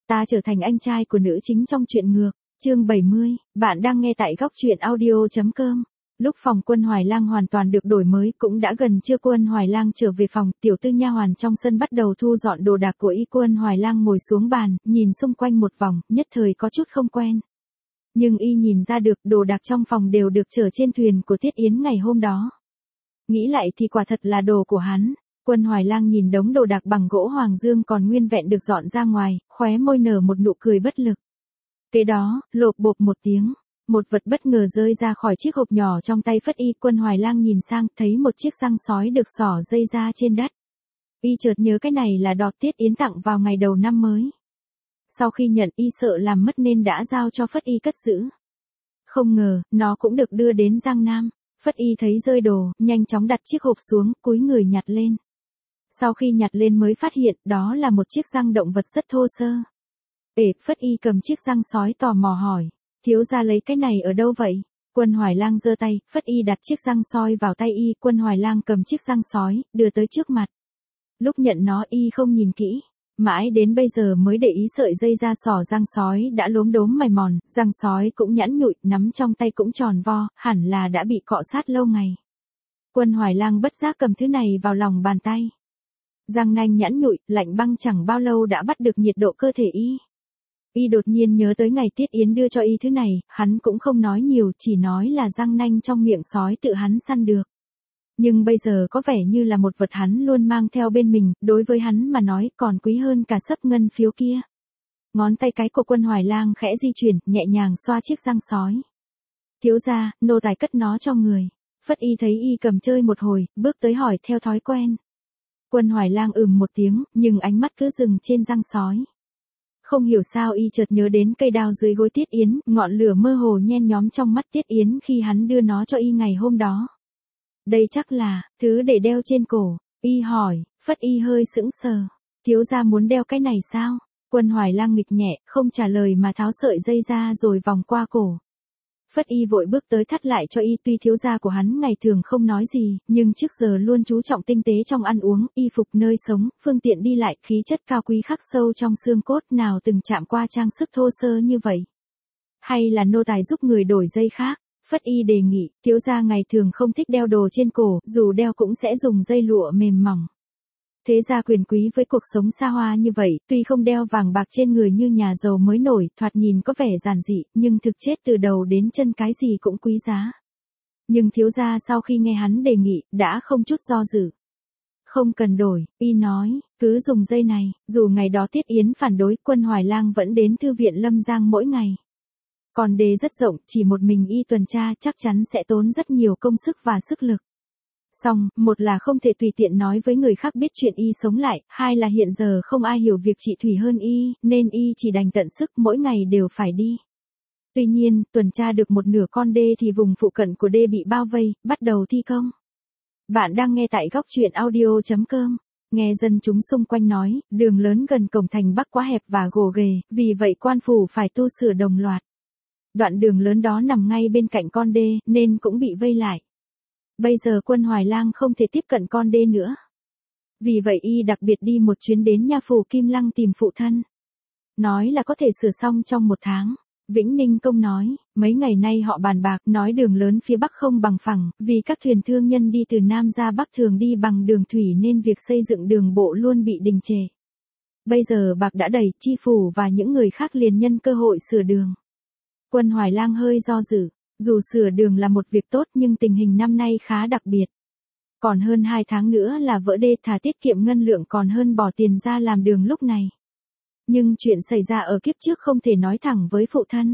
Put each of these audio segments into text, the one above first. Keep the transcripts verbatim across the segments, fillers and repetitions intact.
ta trở thành anh trai của nữ chính trong truyện ngược. Chương bảy mươi, bạn đang nghe tại góc truyện audio.com. Lúc phòng Quân Hoài Lang hoàn toàn được đổi mới, cũng đã gần trưa. Quân Hoài Lang trở về phòng, tiểu tư nha hoàn trong sân bắt đầu thu dọn đồ đạc của y. Quân Hoài Lang ngồi xuống bàn, nhìn xung quanh một vòng, nhất thời có chút không quen. Nhưng y nhìn ra được đồ đạc trong phòng đều được chở trên thuyền của Tiết Yến ngày hôm đó. Nghĩ lại thì quả thật là đồ của hắn. Quân Hoài Lang nhìn đống đồ đạc bằng gỗ hoàng dương còn nguyên vẹn được dọn ra ngoài, khóe môi nở một nụ cười bất lực. Kế đó, lộp bộp một tiếng, một vật bất ngờ rơi ra khỏi chiếc hộp nhỏ trong tay Phất Y. Quân Hoài Lang nhìn sang, thấy một chiếc răng sói được xỏ dây ra trên đất. Y chợt nhớ cái này là đọt Tiết Yến tặng vào ngày đầu năm mới. Sau khi nhận, y sợ làm mất nên đã giao cho Phất Y cất giữ. Không ngờ, nó cũng được đưa đến Giang Nam. Phất Y thấy rơi đồ, nhanh chóng đặt chiếc hộp xuống, cúi người nhặt lên. Sau khi nhặt lên mới phát hiện, đó là một chiếc răng động vật rất thô sơ. Ể, Phất Y cầm chiếc răng sói tò mò hỏi, thiếu gia lấy cái này ở đâu vậy? Quân Hoài Lang giơ tay, Phất Y đặt chiếc răng sói vào tay y. Quân Hoài Lang cầm chiếc răng sói, đưa tới trước mặt. Lúc nhận nó y không nhìn kỹ, mãi đến bây giờ mới để ý sợi dây da sỏ răng sói đã lốm đốm mài mòn, răng sói cũng nhẵn nhụi, nắm trong tay cũng tròn vo, hẳn là đã bị cọ sát lâu ngày. Quân Hoài Lang bất giác cầm thứ này vào lòng bàn tay. Răng nanh nhẵn nhụi, lạnh băng chẳng bao lâu đã bắt được nhiệt độ cơ thể y. Y đột nhiên nhớ tới ngày Tiết Yến đưa cho y thứ này, hắn cũng không nói nhiều, chỉ nói là răng nanh trong miệng sói tự hắn săn được. Nhưng bây giờ có vẻ như là một vật hắn luôn mang theo bên mình, đối với hắn mà nói còn quý hơn cả sấp ngân phiếu kia. Ngón tay cái của Quân Hoài Lang khẽ di chuyển, nhẹ nhàng xoa chiếc răng sói. Thiếu gia, nô tài cất nó cho người. Phất Y thấy y cầm chơi một hồi, bước tới hỏi theo thói quen. Quân Hoài Lang ừm một tiếng, nhưng ánh mắt cứ dừng trên răng sói. Không hiểu sao y chợt nhớ đến cây đao dưới gối Tiết Yến, ngọn lửa mơ hồ nhen nhóm trong mắt Tiết Yến khi hắn đưa nó cho y ngày hôm đó. Đây chắc là thứ để đeo trên cổ. Y hỏi. Phất Y hơi sững sờ. Thiếu gia muốn đeo cái này sao? Quân Hoài Lang nghịch nhẹ, không trả lời mà tháo sợi dây ra rồi vòng qua cổ. Phất Y vội bước tới thắt lại cho y. Tuy thiếu gia của hắn ngày thường không nói gì, nhưng trước giờ luôn chú trọng tinh tế trong ăn uống, y phục, nơi sống, phương tiện đi lại, khí chất cao quý khắc sâu trong xương cốt, nào từng chạm qua trang sức thô sơ như vậy. Hay là nô tài giúp người đổi dây khác? Phất Y đề nghị, thiếu gia ngày thường không thích đeo đồ trên cổ, dù đeo cũng sẽ dùng dây lụa mềm mỏng. Thế gia quyền quý với cuộc sống xa hoa như vậy, tuy không đeo vàng bạc trên người như nhà giàu mới nổi, thoạt nhìn có vẻ giản dị, nhưng thực chất từ đầu đến chân cái gì cũng quý giá. Nhưng thiếu gia sau khi nghe hắn đề nghị, đã không chút do dự. Không cần đổi, y nói, cứ dùng dây này. Dù ngày đó Tiết Yến phản đối, Quân Hoài Lang vẫn đến thư viện Lâm Giang mỗi ngày. Còn đề rất rộng, chỉ một mình y tuần tra chắc chắn sẽ tốn rất nhiều công sức và sức lực. Xong, một là không thể tùy tiện nói với người khác biết chuyện y sống lại, hai là hiện giờ không ai hiểu việc trị thủy hơn y, nên y chỉ đành tận sức mỗi ngày đều phải đi. Tuy nhiên, tuần tra được một nửa con đê thì vùng phụ cận của đê bị bao vây, bắt đầu thi công. Bạn đang nghe tại góc truyện audio.com. Nghe dân chúng xung quanh nói, đường lớn gần cổng thành Bắc quá hẹp và gồ ghề, vì vậy quan phủ phải tu sửa đồng loạt. Đoạn đường lớn đó nằm ngay bên cạnh con đê, nên cũng bị vây lại. Bây giờ Quân Hoài Lang không thể tiếp cận con đê nữa. Vì vậy y đặc biệt đi một chuyến đến nha phủ Kim Lăng tìm phụ thân. Nói là có thể sửa xong trong một tháng. Vĩnh Ninh Công nói, mấy ngày nay họ bàn bạc, nói đường lớn phía Bắc không bằng phẳng, vì các thuyền thương nhân đi từ Nam ra Bắc thường đi bằng đường thủy nên việc xây dựng đường bộ luôn bị đình trệ. Bây giờ bạc đã đầy, chi phủ và những người khác liền nhân cơ hội sửa đường. Quân Hoài Lang hơi do dự. Dù sửa đường là một việc tốt nhưng tình hình năm nay khá đặc biệt. Còn hơn hai tháng nữa là vỡ đê, thà tiết kiệm ngân lượng còn hơn bỏ tiền ra làm đường lúc này. Nhưng chuyện xảy ra ở kiếp trước không thể nói thẳng với phụ thân.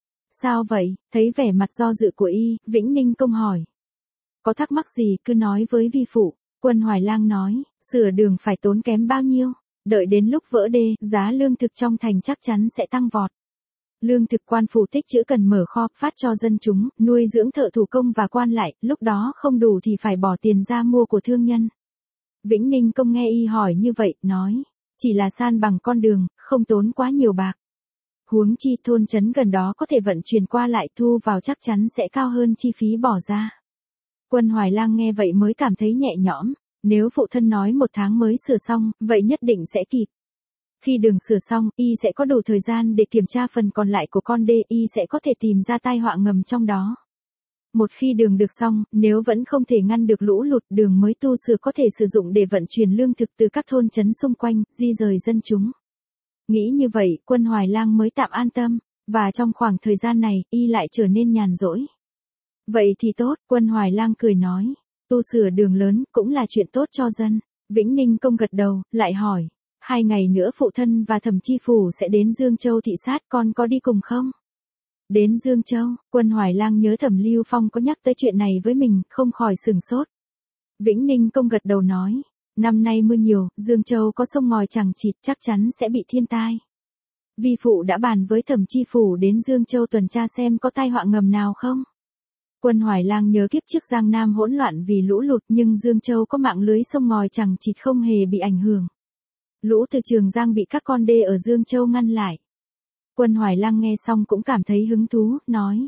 Sao vậy? Thấy vẻ mặt do dự của y, Vĩnh Ninh Công hỏi. Có thắc mắc gì cứ nói với vi phụ. Quân Hoài Lang nói, sửa đường phải tốn kém bao nhiêu? Đợi đến lúc vỡ đê, giá lương thực trong thành chắc chắn sẽ tăng vọt. Lương thực quan phủ tích trữ cần mở kho, phát cho dân chúng, nuôi dưỡng thợ thủ công và quan lại, lúc đó không đủ thì phải bỏ tiền ra mua của thương nhân. Vĩnh Ninh Công nghe y hỏi như vậy, nói, chỉ là san bằng con đường, không tốn quá nhiều bạc. Huống chi thôn trấn gần đó có thể vận chuyển qua lại, thu vào chắc chắn sẽ cao hơn chi phí bỏ ra. Quân Hoài Lang nghe vậy mới cảm thấy nhẹ nhõm, nếu phụ thân nói một tháng mới sửa xong, vậy nhất định sẽ kịp. Khi đường sửa xong, y sẽ có đủ thời gian để kiểm tra phần còn lại của con đê, y sẽ có thể tìm ra tai họa ngầm trong đó. Một khi đường được xong, nếu vẫn không thể ngăn được lũ lụt, đường mới tu sửa có thể sử dụng để vận chuyển lương thực từ các thôn trấn xung quanh, di rời dân chúng. Nghĩ như vậy, Quân Hoài Lang mới tạm an tâm, và trong khoảng thời gian này, y lại trở nên nhàn rỗi. Vậy thì tốt, Quân Hoài Lang cười nói, tu sửa đường lớn cũng là chuyện tốt cho dân. Vĩnh Ninh Công gật đầu, lại hỏi, hai ngày nữa phụ thân và Thẩm Chi Phủ sẽ đến Dương Châu thị sát, con có đi cùng không? Đến Dương Châu, Quân Hoài Lang nhớ Thẩm Lưu Phong có nhắc tới chuyện này với mình, không khỏi sửng sốt. Vĩnh Ninh Công gật đầu nói, năm nay mưa nhiều, Dương Châu có sông ngòi chằng chịt, chắc chắn sẽ bị thiên tai. Vi phụ đã bàn với Thẩm Chi Phủ đến Dương Châu tuần tra xem có tai họa ngầm nào không. Quân Hoài Lang nhớ kiếp trước Giang Nam hỗn loạn vì lũ lụt, nhưng Dương Châu có mạng lưới sông ngòi chằng chịt không hề bị ảnh hưởng. Lũ từ Trường Giang bị các con đê ở Dương Châu ngăn lại. Quân Hoài Lang nghe xong cũng cảm thấy hứng thú, nói.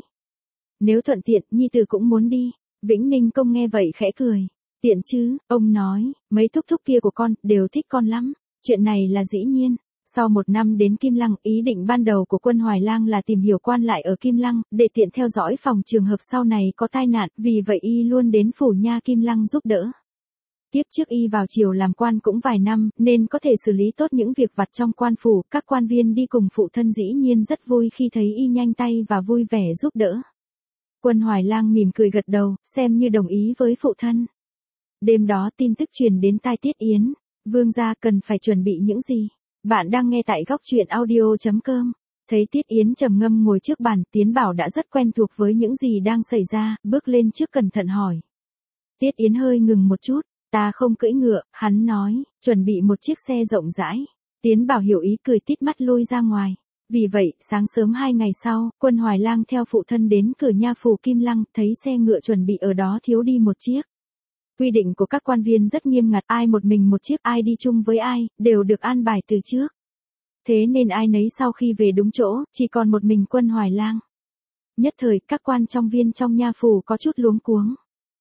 Nếu thuận tiện, nhi tử cũng muốn đi. Vĩnh Ninh Công nghe vậy khẽ cười. Tiện chứ, ông nói, mấy thúc thúc kia của con, đều thích con lắm. Chuyện này là dĩ nhiên. Sau một năm đến Kim Lăng, ý định ban đầu của Quân Hoài Lang là tìm hiểu quan lại ở Kim Lăng, để tiện theo dõi phòng trường hợp sau này có tai nạn, vì vậy y luôn đến phủ nha Kim Lăng giúp đỡ. Tiếp trước y vào triều làm quan cũng vài năm, nên có thể xử lý tốt những việc vặt trong quan phủ, các quan viên đi cùng phụ thân dĩ nhiên rất vui khi thấy y nhanh tay và vui vẻ giúp đỡ. Quân Hoài Lang mỉm cười gật đầu, xem như đồng ý với phụ thân. Đêm đó tin tức truyền đến tai Tiết Yến, vương gia cần phải chuẩn bị những gì? Bạn đang nghe tại góc truyện audio chấm com. Thấy Tiết Yến trầm ngâm ngồi trước bàn, Tiến Bảo đã rất quen thuộc với những gì đang xảy ra, bước lên trước cẩn thận hỏi. Tiết Yến hơi ngừng một chút. Ta không cưỡi ngựa, hắn nói, chuẩn bị một chiếc xe rộng rãi. Tiến Bảo hiểu ý cười tít mắt lui ra ngoài. Vì vậy, sáng sớm hai ngày sau, Quân Hoài Lang theo phụ thân đến cửa nha phủ Kim Lăng, thấy xe ngựa chuẩn bị ở đó thiếu đi một chiếc. Quy định của các quan viên rất nghiêm ngặt, ai một mình một chiếc, ai đi chung với ai, đều được an bài từ trước. Thế nên ai nấy sau khi về đúng chỗ, chỉ còn một mình Quân Hoài Lang. Nhất thời, các quan trong viên trong nha phủ có chút luống cuống.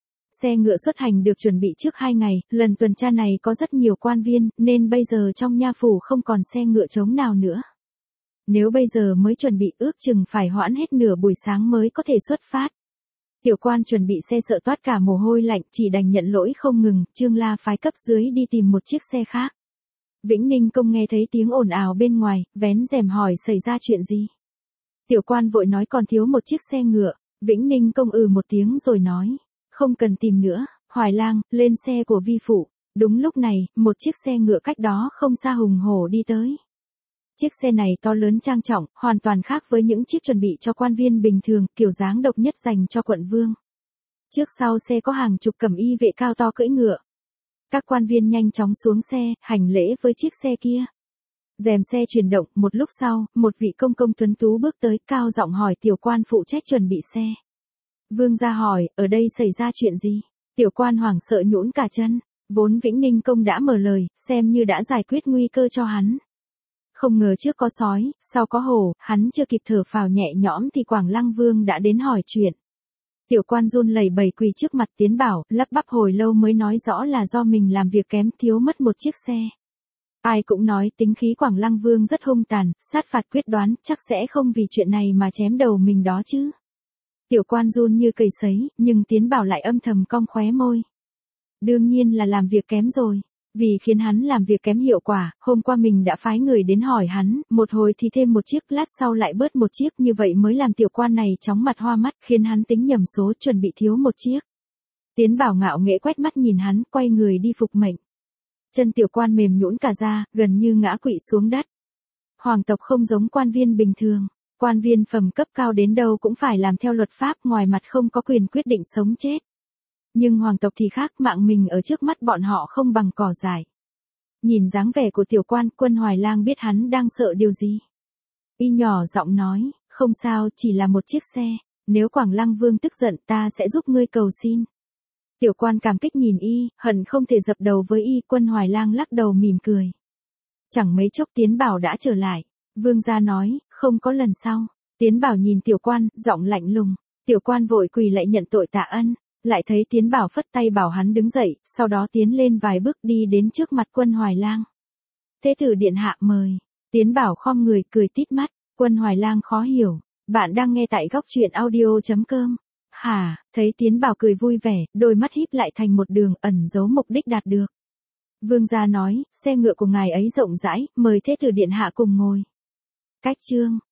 Xe ngựa xuất hành được chuẩn bị trước hai ngày, lần tuần tra này có rất nhiều quan viên, nên bây giờ trong nha phủ không còn xe ngựa trống nào nữa. Nếu bây giờ mới chuẩn bị, ước chừng phải hoãn hết nửa buổi sáng mới có thể xuất phát. Tiểu quan chuẩn bị xe sợ toát cả mồ hôi lạnh, chỉ đành nhận lỗi không ngừng, Trương La phái cấp dưới đi tìm một chiếc xe khác. Vĩnh Ninh Công nghe thấy tiếng ồn ào bên ngoài, vén rèm hỏi xảy ra chuyện gì. Tiểu quan vội nói còn thiếu một chiếc xe ngựa, Vĩnh Ninh Công ừ một tiếng rồi nói. Không cần tìm nữa, Hoài Lang, lên xe của vi phụ. Đúng lúc này, một chiếc xe ngựa cách đó không xa hùng hổ đi tới. Chiếc xe này to lớn trang trọng, hoàn toàn khác với những chiếc chuẩn bị cho quan viên bình thường, kiểu dáng độc nhất dành cho quận vương. Trước sau xe có hàng chục cẩm y vệ cao to cưỡi ngựa. Các quan viên nhanh chóng xuống xe, hành lễ với chiếc xe kia. Rèm xe chuyển động, một lúc sau, một vị công công tuấn tú bước tới, cao giọng hỏi tiểu quan phụ trách chuẩn bị xe. Vương gia hỏi, ở đây xảy ra chuyện gì? Tiểu quan hoảng sợ nhũn cả chân, vốn Vĩnh Ninh Công đã mở lời, xem như đã giải quyết nguy cơ cho hắn. Không ngờ trước có sói, sau có hổ, hắn chưa kịp thở phào nhẹ nhõm thì Quảng Lăng Vương đã đến hỏi chuyện. Tiểu quan run lẩy bẩy quỳ trước mặt Tiến Bảo, lắp bắp hồi lâu mới nói rõ là do mình làm việc kém, thiếu mất một chiếc xe. Ai cũng nói tính khí Quảng Lăng Vương rất hung tàn, sát phạt quyết đoán, chắc sẽ không vì chuyện này mà chém đầu mình đó chứ. Tiểu quan run như cầy sấy, nhưng Tiến Bảo lại âm thầm cong khóe môi. Đương nhiên là làm việc kém rồi. Vì khiến hắn làm việc kém hiệu quả, hôm qua mình đã phái người đến hỏi hắn, một hồi thì thêm một chiếc, lát sau lại bớt một chiếc, như vậy mới làm tiểu quan này chóng mặt hoa mắt, khiến hắn tính nhầm số, chuẩn bị thiếu một chiếc. Tiến Bảo ngạo nghễ quét mắt nhìn hắn, quay người đi phục mệnh. Chân tiểu quan mềm nhũn cả ra, gần như ngã quỵ xuống đất. Hoàng tộc không giống quan viên bình thường. Quan viên phẩm cấp cao đến đâu cũng phải làm theo luật pháp, ngoài mặt không có quyền quyết định sống chết. Nhưng hoàng tộc thì khác, mạng mình ở trước mắt bọn họ không bằng cỏ dại. Nhìn dáng vẻ của tiểu quan, Quân Hoài Lang biết hắn đang sợ điều gì. Y nhỏ giọng nói, không sao, chỉ là một chiếc xe, nếu Quảng Lăng Vương tức giận ta sẽ giúp ngươi cầu xin. Tiểu quan cảm kích nhìn y, hận không thể dập đầu với y, Quân Hoài Lang lắc đầu mỉm cười. Chẳng mấy chốc Tiến Bảo đã trở lại. Vương gia nói, không có lần sau. Tiến Bảo nhìn tiểu quan, giọng lạnh lùng. Tiểu quan vội quỳ lại nhận tội tạ ân. Lại thấy Tiến Bảo phất tay bảo hắn đứng dậy, sau đó tiến lên vài bước đi đến trước mặt Quân Hoài Lang. Thế tử điện hạ mời. Tiến Bảo khom người cười tít mắt, Quân Hoài Lang khó hiểu. Bạn đang nghe tại góc truyện audio.com. Hả, thấy Tiến Bảo cười vui vẻ, đôi mắt híp lại thành một đường ẩn giấu mục đích đạt được. Vương gia nói, xe ngựa của ngài ấy rộng rãi, mời thế tử điện hạ cùng ngồi. Cách chương.